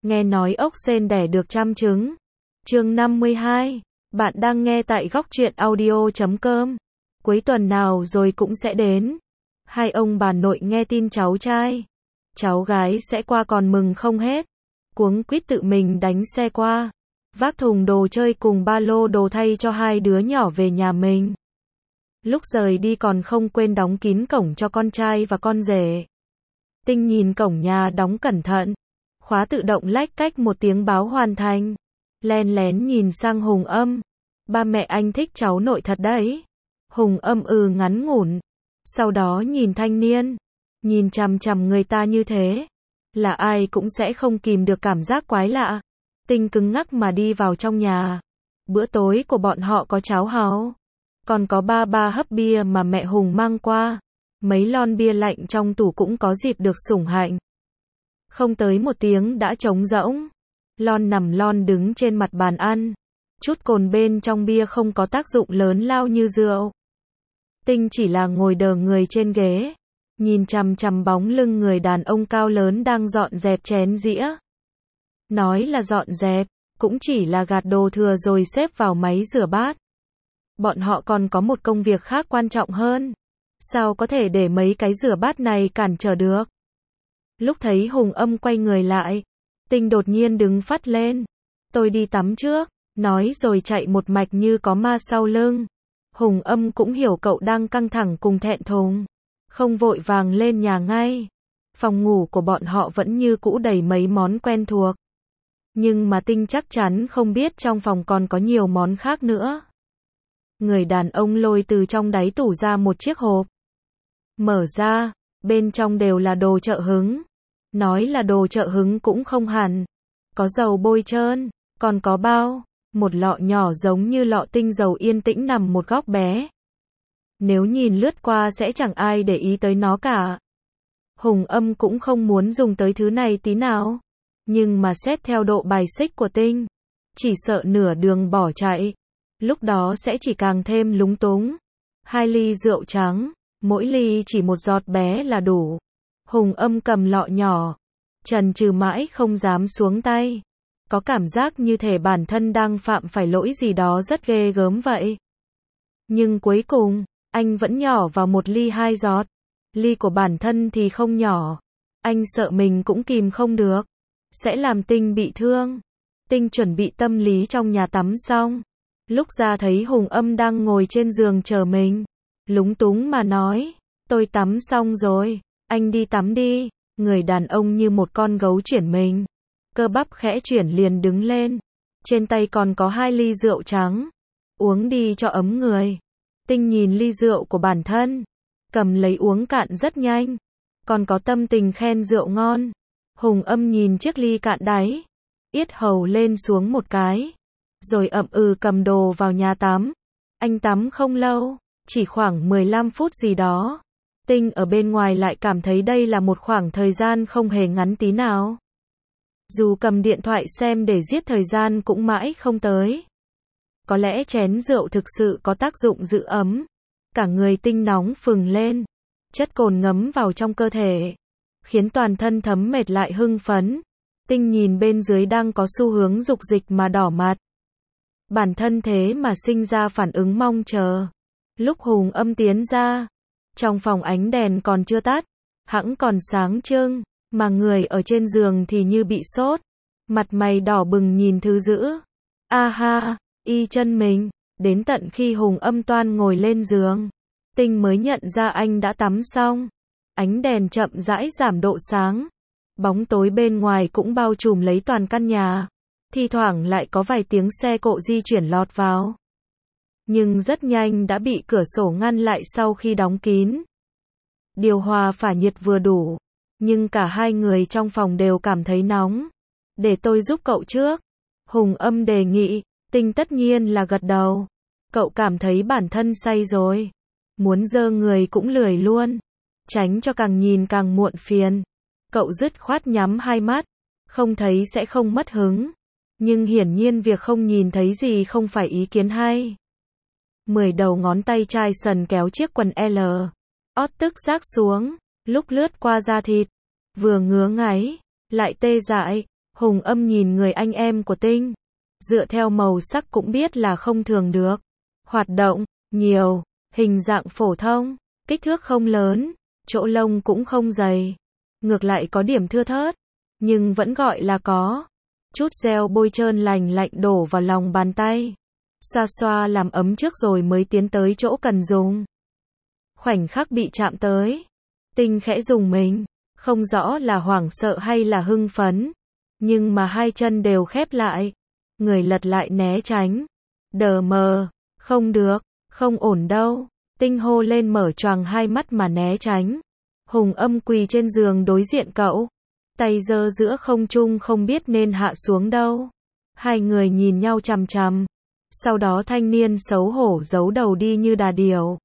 Nghe nói ốc sên đẻ được trăm trứng. Chương 52. Bạn đang nghe tại góc truyện audio.com. Cuối tuần nào rồi cũng sẽ đến. Hai ông bà nội nghe tin cháu trai, cháu gái sẽ qua còn mừng không hết. Cuống quýt tự mình đánh xe qua, vác thùng đồ chơi cùng ba lô đồ thay cho hai đứa nhỏ về nhà mình. Lúc rời đi còn không quên đóng kín cổng cho con trai và con rể. Tinh nhìn cổng nhà đóng cẩn thận, khóa tự động lách cách một tiếng báo hoàn thành. Len lén nhìn sang Hùng Âm. Ba mẹ anh thích cháu nội thật đấy. Hùng Âm ngắn ngủn. Sau đó nhìn thanh niên, nhìn chằm chằm người ta như thế, là ai cũng sẽ không kìm được cảm giác quái lạ. Tinh cứng ngắc mà đi vào trong nhà. Bữa tối của bọn họ có cháo hàu, còn có ba hấp bia mà mẹ Hùng mang qua. Mấy lon bia lạnh trong tủ cũng có dịp được sủng hạnh. Không tới một tiếng đã trống rỗng. Lon nằm lon đứng trên mặt bàn ăn. Chút cồn bên trong bia không có tác dụng lớn lao như rượu. Tinh chỉ là ngồi đờ người trên ghế, nhìn chằm chằm bóng lưng người đàn ông cao lớn đang dọn dẹp chén dĩa. Nói là dọn dẹp, cũng chỉ là gạt đồ thừa rồi xếp vào máy rửa bát. Bọn họ còn có một công việc khác quan trọng hơn. Sao có thể để mấy cái rửa bát này cản trở được? Lúc thấy Hùng Âm quay người lại, Tinh đột nhiên đứng phắt lên. Tôi đi tắm trước, nói rồi chạy một mạch như có ma sau lưng. Hùng Âm cũng hiểu cậu đang căng thẳng cùng thẹn thùng, không vội vàng lên nhà ngay. Phòng ngủ của bọn họ vẫn như cũ đầy mấy món quen thuộc. Nhưng mà Tinh chắc chắn không biết trong phòng còn có nhiều món khác nữa. Người đàn ông lôi từ trong đáy tủ ra một chiếc hộp. Mở ra, bên trong đều là đồ trợ hứng. Nói là đồ trợ hứng cũng không hẳn. Có dầu bôi trơn, còn có bao, một lọ nhỏ giống như lọ tinh dầu yên tĩnh nằm một góc bé. Nếu nhìn lướt qua sẽ chẳng ai để ý tới nó cả. Hùng Âm cũng không muốn dùng tới thứ này tí nào. Nhưng mà xét theo độ bài xích của Tinh, chỉ sợ nửa đường bỏ chạy, lúc đó sẽ chỉ càng thêm lúng túng. 2 ly rượu trắng, mỗi ly chỉ một giọt bé là đủ. Hùng Âm cầm lọ nhỏ, chần chừ mãi không dám xuống tay. Có cảm giác như thể bản thân đang phạm phải lỗi gì đó rất ghê gớm vậy. Nhưng cuối cùng, anh vẫn nhỏ vào một ly 2 giọt. Ly của bản thân thì không nhỏ. Anh sợ mình cũng kìm không được, sẽ làm Tinh bị thương. Tinh chuẩn bị tâm lý trong nhà tắm xong. Lúc ra thấy Hùng Âm đang ngồi trên giường chờ mình. Lúng túng mà nói, tôi tắm xong rồi, anh đi tắm đi. Người đàn ông như một con gấu chuyển mình. Cơ bắp khẽ chuyển liền đứng lên. Trên tay còn có 2 ly rượu trắng. Uống đi cho ấm người. Tinh nhìn ly rượu của bản thân, cầm lấy uống cạn rất nhanh. Còn có tâm tình khen rượu ngon. Hùng Âm nhìn chiếc ly cạn đáy, yết hầu lên xuống một cái, rồi cầm đồ vào nhà tắm. Anh tắm không lâu, chỉ khoảng 15 phút gì đó. Tinh ở bên ngoài lại cảm thấy đây là một khoảng thời gian không hề ngắn tí nào. Dù cầm điện thoại xem để giết thời gian cũng mãi không tới. Có lẽ chén rượu thực sự có tác dụng giữ ấm. Cả người Tinh nóng phừng lên. Chất cồn ngấm vào trong cơ thể, khiến toàn thân thấm mệt lại hưng phấn. Tinh nhìn bên dưới đang có xu hướng dục dịch mà đỏ mặt. Bản thân thế mà sinh ra phản ứng mong chờ. Lúc Hùng Âm tiến ra, trong phòng ánh đèn còn chưa tắt, hẵng còn sáng trưng, mà người ở trên giường thì như bị sốt, mặt mày đỏ bừng nhìn thứ dữ. A ha, y chân mình. Đến tận khi Hùng Âm toan ngồi lên giường, Tinh mới nhận ra anh đã tắm xong. Ánh đèn chậm rãi giảm độ sáng. Bóng tối bên ngoài cũng bao trùm lấy toàn căn nhà. Thi thoảng lại có vài tiếng xe cộ di chuyển lọt vào. Nhưng rất nhanh đã bị cửa sổ ngăn lại sau khi đóng kín. Điều hòa phả nhiệt vừa đủ. Nhưng cả hai người trong phòng đều cảm thấy nóng. Để tôi giúp cậu trước. Hùng Âm đề nghị. Tinh tất nhiên là gật đầu. Cậu cảm thấy bản thân say rồi. Muốn giơ người cũng lười luôn. Tránh cho càng nhìn càng muộn phiền. Cậu dứt khoát nhắm hai mắt. Không thấy sẽ không mất hứng. Nhưng hiển nhiên việc không nhìn thấy gì không phải ý kiến hay. 10 đầu ngón tay chai sần kéo chiếc quần L. Ót tức rác xuống. Lúc lướt qua da thịt. Vừa ngứa ngáy, lại tê dại. Hùng Âm nhìn người anh em của Tinh. Dựa theo màu sắc cũng biết là không thường được. Hoạt động, nhiều, hình dạng phổ thông, kích thước không lớn, chỗ lông cũng không dày. Ngược lại có điểm thưa thớt, nhưng vẫn gọi là có. Chút gel bôi trơn lành lạnh đổ vào lòng bàn tay. Xoa xoa làm ấm trước rồi mới tiến tới chỗ cần dùng. Khoảnh khắc bị chạm tới, Tinh khẽ rùng mình, không rõ là hoảng sợ hay là hưng phấn. Nhưng mà hai chân đều khép lại, người lật lại né tránh. Đờ mờ, không được, không ổn đâu. Tinh hô lên mở choàng hai mắt mà né tránh. Hùng Âm quỳ trên giường đối diện cậu. Tay giơ giữa không trung không biết nên hạ xuống đâu. Hai người nhìn nhau chằm chằm. Sau đó thanh niên xấu hổ giấu đầu đi như đà điểu.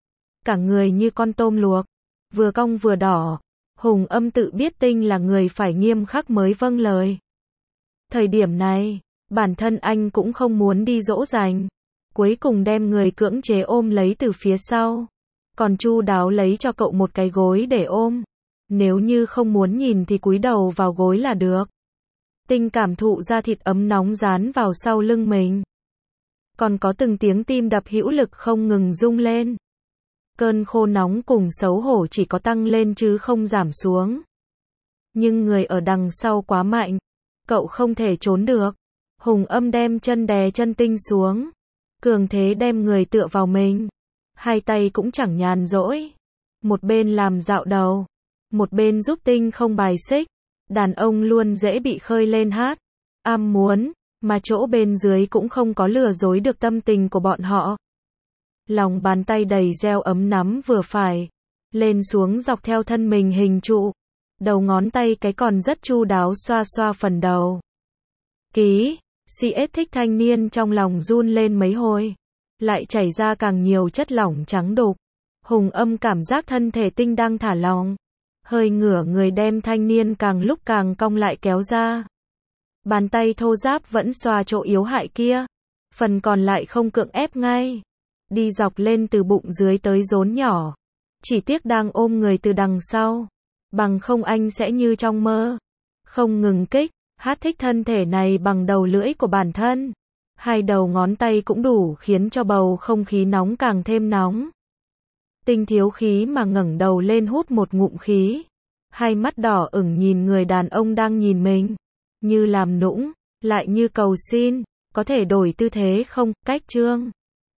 Cả người như con tôm luộc, vừa cong vừa đỏ. Hùng Âm tự biết Tinh là người phải nghiêm khắc mới vâng lời. Thời điểm này, bản thân anh cũng không muốn đi dỗ dành. Cuối cùng đem người cưỡng chế ôm lấy từ phía sau. Còn chu đáo lấy cho cậu một cái gối để ôm. Nếu như không muốn nhìn thì cúi đầu vào gối là được. Tinh cảm thụ da thịt ấm nóng dán vào sau lưng mình. Còn có từng tiếng tim đập hữu lực không ngừng rung lên. Cơn khô nóng cùng xấu hổ chỉ có tăng lên chứ không giảm xuống. Nhưng người ở đằng sau quá mạnh. Cậu không thể trốn được. Hùng Âm đem chân đè chân Tinh xuống. Cường thế đem người tựa vào mình. Hai tay cũng chẳng nhàn rỗi. Một bên làm dạo đầu. Một bên giúp Tinh không bài xích. Đàn ông luôn dễ bị khơi lên hát. Am muốn. Mà chỗ bên dưới cũng không có lừa dối được tâm tình của bọn họ. Lòng bàn tay đầy gel ấm nắm vừa phải. Lên xuống dọc theo thân mình hình trụ. Đầu ngón tay cái còn rất chu đáo xoa xoa phần đầu. Ký. CS thích thanh niên trong lòng run lên mấy hồi. Lại chảy ra càng nhiều chất lỏng trắng đục. Hùng Âm cảm giác thân thể Tinh đang thả lỏng. Hơi ngửa người đem thanh niên càng lúc càng cong lại kéo ra. Bàn tay thô ráp vẫn xoa chỗ yếu hại kia. Phần còn lại không cưỡng ép ngay. Đi dọc lên từ bụng dưới tới rốn nhỏ. Chỉ tiếc đang ôm người từ đằng sau. Bằng không anh sẽ như trong mơ. Không ngừng kích, hát thích thân thể này bằng đầu lưỡi của bản thân. Hai đầu ngón tay cũng đủ khiến cho bầu không khí nóng càng thêm nóng. Tinh thiếu khí mà ngẩng đầu lên hút một ngụm khí. Hai mắt đỏ ửng nhìn người đàn ông đang nhìn mình. Như làm nũng, lại như cầu xin. Có thể đổi tư thế không, cách trương.